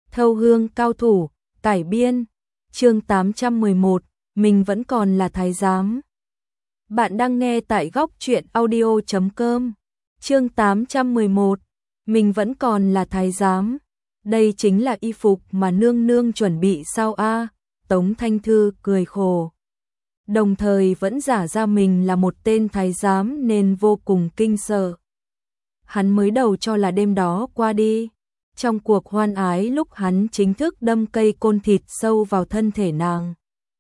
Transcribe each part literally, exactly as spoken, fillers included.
Thâu hương cao thủ, cải biên, chương tám trăm mười một, mình vẫn còn là thái giám. Bạn đang nghe tại góc truyện audio chấm com, chương tám trăm mười một, mình vẫn còn là thái giám. Đây chính là y phục mà nương nương chuẩn bị sao a? Tống Thanh Thư cười khổ. Đồng thời vẫn giả ra mình là một tên thái giám nên vô cùng kinh sợ. Hắn mới đầu cho là đêm đó qua đi. Trong cuộc hoan ái lúc hắn chính thức đâm cây côn thịt sâu vào thân thể nàng.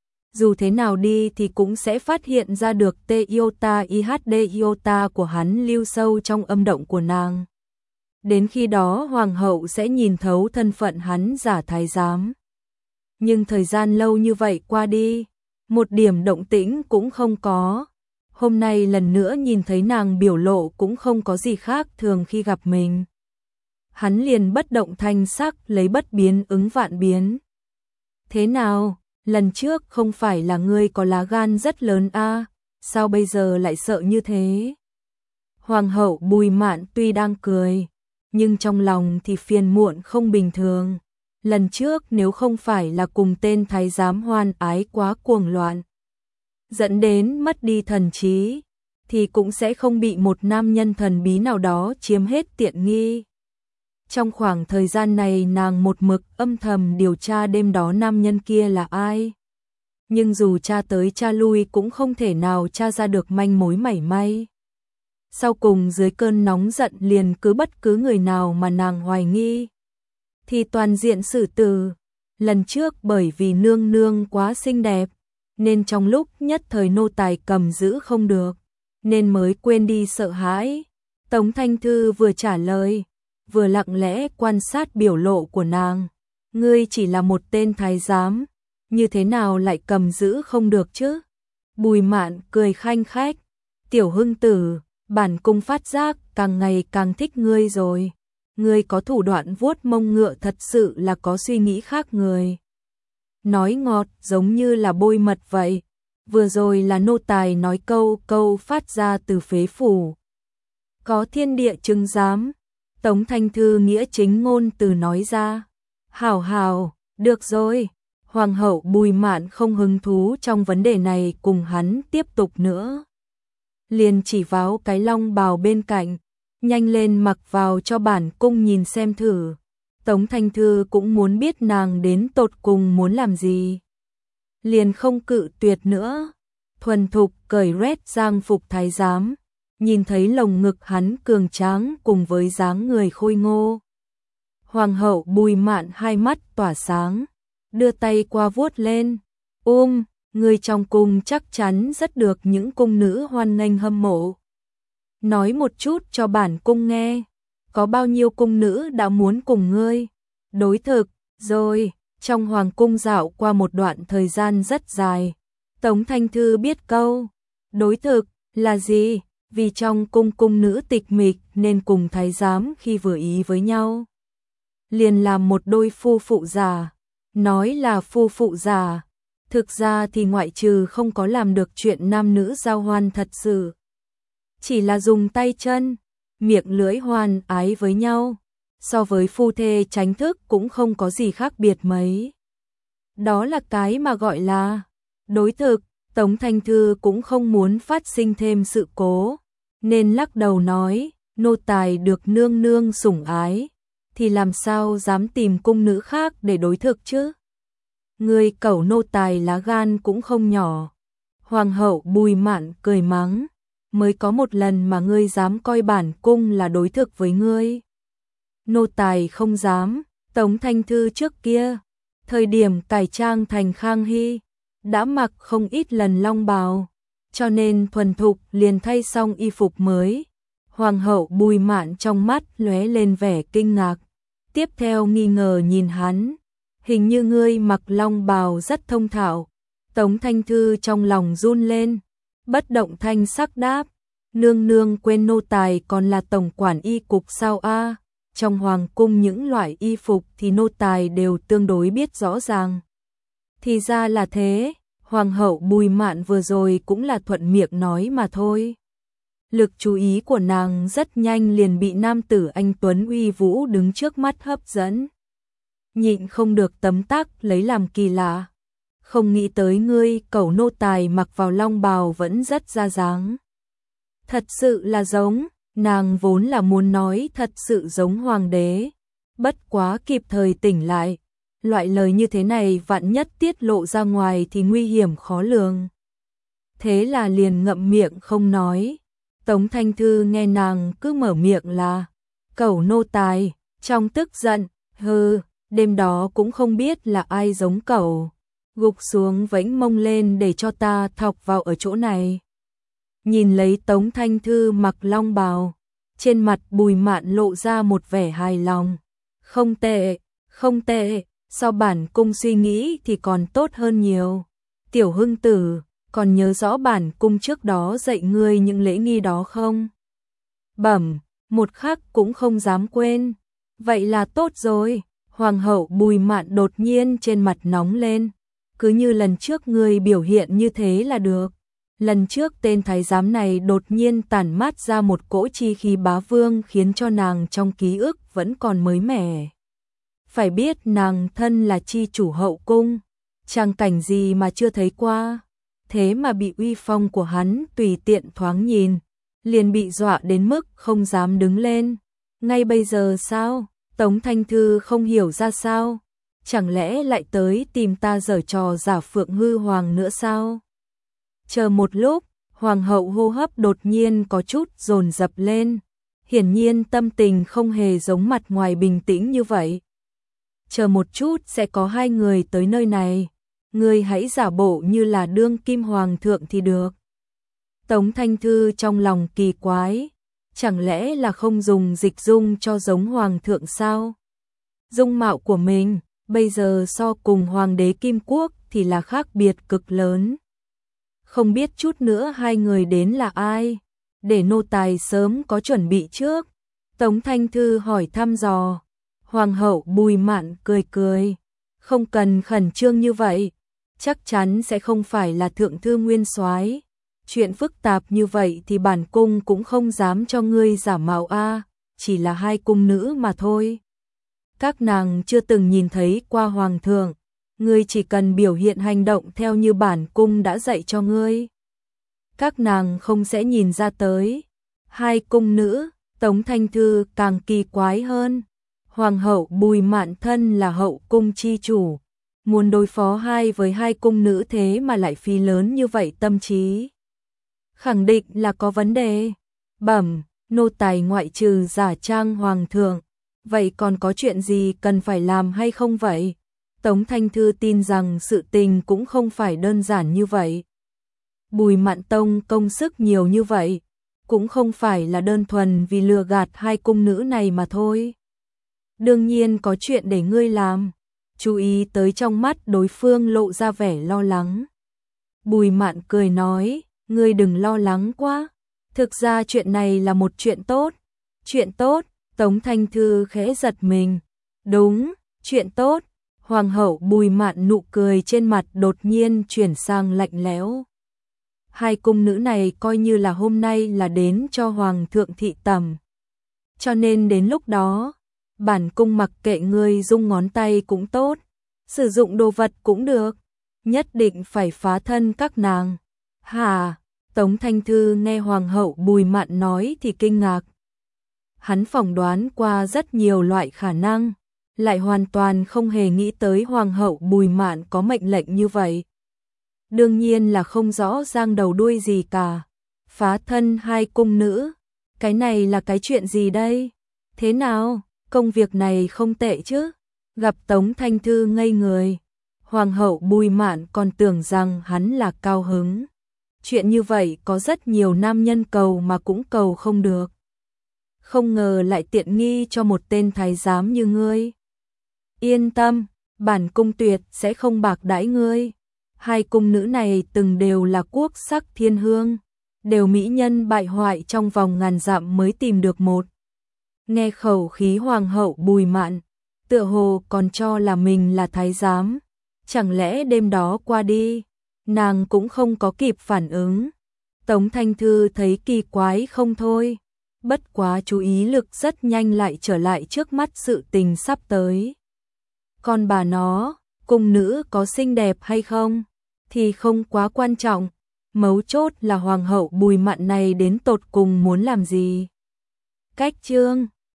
Dù thế nào đi thì cũng sẽ phát hiện ra được tê iota i hát đê iota của hắn lưu sâu trong âm động của nàng. Đến khi đó hoàng hậu sẽ nhìn thấu thân phận hắn giả thái giám. Nhưng thời gian lâu như vậy qua đi, một điểm động tĩnh cũng không có. Hôm nay lần nữa nhìn thấy nàng biểu lộ cũng không có gì khác thường khi gặp mình. Hắn liền bất động thanh sắc lấy bất biến ứng vạn biến. Thế nào, lần trước không phải là ngươi có lá gan rất lớn a, à? Sao bây giờ lại sợ như thế? Hoàng hậu Bùi Mạn tuy đang cười, nhưng trong lòng thì phiền muộn không bình thường. Lần trước nếu không phải là cùng tên thái giám hoan ái quá cuồng loạn, dẫn đến mất đi thần trí, thì cũng sẽ không bị một nam nhân thần bí nào đó chiếm hết tiện nghi. Trong khoảng thời gian này nàng một mực âm thầm điều tra đêm đó nam nhân kia là ai. Nhưng dù tra tới tra lui cũng không thể nào tra ra được manh mối mảy may. Sau cùng dưới cơn nóng giận liền cứ bất cứ người nào mà nàng hoài nghi thì toàn diện xử tử. Lần trước bởi vì nương nương quá xinh đẹp, nên trong lúc nhất thời nô tài cầm giữ không được, nên mới quên đi sợ hãi. Tống Thanh Thư vừa trả lời, vừa lặng lẽ quan sát biểu lộ của nàng. Ngươi chỉ là một tên thái giám, như thế nào lại cầm giữ không được chứ? Bùi Mạn cười khanh khách. Tiểu hưng tử, bản cung phát giác càng ngày càng thích ngươi rồi. Ngươi có thủ đoạn vuốt mông ngựa thật sự là có suy nghĩ khác người. Nói ngọt giống như là bôi mật vậy. Vừa rồi là nô tài nói câu câu phát ra từ phế phủ. Có thiên địa chứng giám. Tống Thanh Thư nghĩa chính ngôn từ nói ra. Hảo hảo, được rồi. Hoàng hậu Bùi Mạn không hứng thú trong vấn đề này cùng hắn tiếp tục nữa. Liền chỉ vào cái long bào bên cạnh. Nhanh lên mặc vào cho bản cung nhìn xem thử. Tống Thanh Thư cũng muốn biết nàng đến tột cùng muốn làm gì. Liền không cự tuyệt nữa. Thuần thục cởi rét giang phục thái giám. Nhìn thấy lồng ngực hắn cường tráng cùng với dáng người khôi ngô. Hoàng hậu Bùi Mạn hai mắt tỏa sáng, đưa tay qua vuốt lên. Um, người trong cung chắc chắn rất được những cung nữ hoan nghênh hâm mộ. Nói một chút cho bản cung nghe, có bao nhiêu cung nữ đã muốn cùng ngươi đối thực rồi? Trong hoàng cung dạo qua một đoạn thời gian rất dài, Tống Thanh Thư biết câu đối thực là gì. Vì trong cung cung nữ tịch mịch nên cùng thái giám khi vừa ý với nhau, liền làm một đôi phu phụ già. Nói là phu phụ già, thực ra thì ngoại trừ không có làm được chuyện nam nữ giao hoan thật sự, chỉ là dùng tay chân, miệng lưỡi hoan ái với nhau, so với phu thê chánh thức cũng không có gì khác biệt mấy. Đó là cái mà gọi là đối thực. Tống Thanh Thư cũng không muốn phát sinh thêm sự cố, nên lắc đầu nói, nô tài được nương nương sủng ái, thì làm sao dám tìm cung nữ khác để đối thực chứ? Người cẩu nô tài lá gan cũng không nhỏ. Hoàng hậu Bùi Mạn cười mắng, mới có một lần mà ngươi dám coi bản cung là đối thực với ngươi. Nô tài không dám. Tống Thanh Thư trước kia, thời điểm cải trang thành Khang Hy, đã mặc không ít lần long bào, cho nên thuần thục liền thay xong y phục mới. Hoàng hậu Bùi Mạn trong mắt lóe lên vẻ kinh ngạc, tiếp theo nghi ngờ nhìn hắn. Hình như ngươi mặc long bào rất thông thạo. Tống Thanh Thư trong lòng run lên, bất động thanh sắc đáp, nương nương quên nô tài còn là tổng quản y cục sao a? Trong hoàng cung những loại y phục thì nô tài đều tương đối biết rõ ràng. Thì ra là thế. Hoàng hậu Bùi Mạn vừa rồi cũng là thuận miệng nói mà thôi. Lực chú ý của nàng rất nhanh liền bị nam tử anh tuấn uy vũ đứng trước mắt hấp dẫn. nhịn không được tấm tắc lấy làm kỳ lạ. Không nghĩ tới ngươi, cẩu nô tài mặc vào long bào vẫn rất ra dáng. Thật sự là giống, nàng vốn là muốn nói thật sự giống hoàng đế. Bất quá kịp thời tỉnh lại. Loại lời như thế này vạn nhất tiết lộ ra ngoài thì nguy hiểm khó lường. Thế là liền ngậm miệng không nói. Tống Thanh Thư nghe nàng cứ mở miệng là cẩu nô tài, trong tức giận, hừ, đêm đó cũng không biết là ai giống cẩu. Gục xuống vẫy mông lên để cho ta thọc vào ở chỗ này. Nhìn lấy Tống Thanh Thư mặc long bào, trên mặt Bùi Mạn lộ ra một vẻ hài lòng. Không tệ, không tệ, so bản cung suy nghĩ thì còn tốt hơn nhiều. Tiểu Hưng Tử, còn nhớ rõ bản cung trước đó dạy ngươi những lễ nghi đó không? Bẩm, một khắc cũng không dám quên. Vậy là tốt rồi. Hoàng hậu Bùi Mạn đột nhiên trên mặt nóng lên. Cứ như lần trước ngươi biểu hiện như thế là được. Lần trước tên thái giám này đột nhiên tản mát ra một cỗ chi khí bá vương khiến cho nàng trong ký ức vẫn còn mới mẻ. Phải biết nàng thân là chi chủ hậu cung, trang cảnh gì mà chưa thấy qua. Thế mà bị uy phong của hắn tùy tiện thoáng nhìn, liền bị dọa đến mức không dám đứng lên. Ngay bây giờ sao? Tống Thanh Thư không hiểu ra sao? Chẳng lẽ lại tới tìm ta giở trò giả Phượng Hư Hoàng nữa sao? Chờ một lúc, Hoàng hậu hô hấp đột nhiên có chút dồn dập lên. Hiển nhiên tâm tình không hề giống mặt ngoài bình tĩnh như vậy. Chờ một chút sẽ có hai người tới nơi này. Ngươi hãy giả bộ như là đương kim hoàng thượng thì được. Tống Thanh Thư trong lòng kỳ quái. Chẳng lẽ là không dùng dịch dung cho giống hoàng thượng sao? Dung mạo của mình, bây giờ so cùng hoàng đế Kim Quốc thì là khác biệt cực lớn. Không biết chút nữa hai người đến là ai? Để nô tài sớm có chuẩn bị trước. Tống Thanh Thư hỏi thăm dò. Hoàng hậu Bùi Mạn cười cười. Không cần khẩn trương như vậy. Chắc chắn sẽ không phải là thượng thư nguyên soái. Chuyện phức tạp như vậy thì bản cung cũng không dám cho ngươi giả mạo a, chỉ là hai cung nữ mà thôi. Các nàng chưa từng nhìn thấy qua hoàng thượng, ngươi chỉ cần biểu hiện hành động theo như bản cung đã dạy cho ngươi. Các nàng không sẽ nhìn ra tới. Hai cung nữ, Tống Thanh Thư càng kỳ quái hơn. Hoàng hậu Bùi Mạn thân là hậu cung chi chủ, muốn đối phó hai với hai cung nữ thế mà lại phí lớn như vậy tâm trí. Khẳng định là có vấn đề. Bẩm, nô tài ngoại trừ giả trang hoàng thượng, vậy còn có chuyện gì cần phải làm hay không vậy? Tống Thanh Thư tin rằng sự tình cũng không phải đơn giản như vậy. Bùi Mạn tông công sức nhiều như vậy, cũng không phải là đơn thuần vì lừa gạt hai cung nữ này mà thôi. Đương nhiên có chuyện để ngươi làm. Chú ý tới trong mắt đối phương lộ ra vẻ lo lắng. Bùi Mạn cười nói, ngươi đừng lo lắng quá. Thực ra chuyện này là một chuyện tốt. Chuyện tốt, Tống Thanh Thư khẽ giật mình. Đúng, chuyện tốt. Hoàng hậu Bùi Mạn nụ cười trên mặt đột nhiên chuyển sang lạnh lẽo. Hai cung nữ này coi như là hôm nay là đến cho hoàng thượng thị tẩm. Cho nên đến lúc đó, bản cung mặc kệ ngươi dung ngón tay cũng tốt, sử dụng đồ vật cũng được, nhất định phải phá thân các nàng. Hả? Tống Thanh Thư nghe Hoàng hậu Bùi Mạn nói thì kinh ngạc. Hắn phỏng đoán qua rất nhiều loại khả năng, lại hoàn toàn không hề nghĩ tới Hoàng hậu Bùi Mạn có mệnh lệnh như vậy. Đương nhiên là không rõ ràng đầu đuôi gì cả. Phá thân hai cung nữ, cái này là cái chuyện gì đây? Thế nào, công việc này không tệ chứ? Gặp Tống Thanh Thư ngây người, Hoàng hậu Bùi Mạn còn tưởng rằng hắn là cao hứng. Chuyện như vậy có rất nhiều nam nhân cầu mà cũng cầu không được. Không ngờ lại tiện nghi cho một tên thái giám như ngươi. Yên tâm, bản cung tuyệt sẽ không bạc đãi ngươi. Hai cung nữ này từng đều là quốc sắc thiên hương, đều mỹ nhân bại hoại trong vòng ngàn dặm mới tìm được một. Nghe khẩu khí Hoàng hậu Bùi Mạn, tựa hồ còn cho là mình là thái giám. Chẳng lẽ đêm đó qua đi, nàng cũng không có kịp phản ứng. Tống Thanh Thư thấy kỳ quái không thôi, bất quá chú ý lực rất nhanh lại trở lại trước mắt sự tình sắp tới. Còn bà nó, cung nữ có xinh đẹp hay không thì không quá quan trọng, mấu chốt là hoàng hậu Bùi Mặn này đến tột cùng muốn làm gì. Cách chương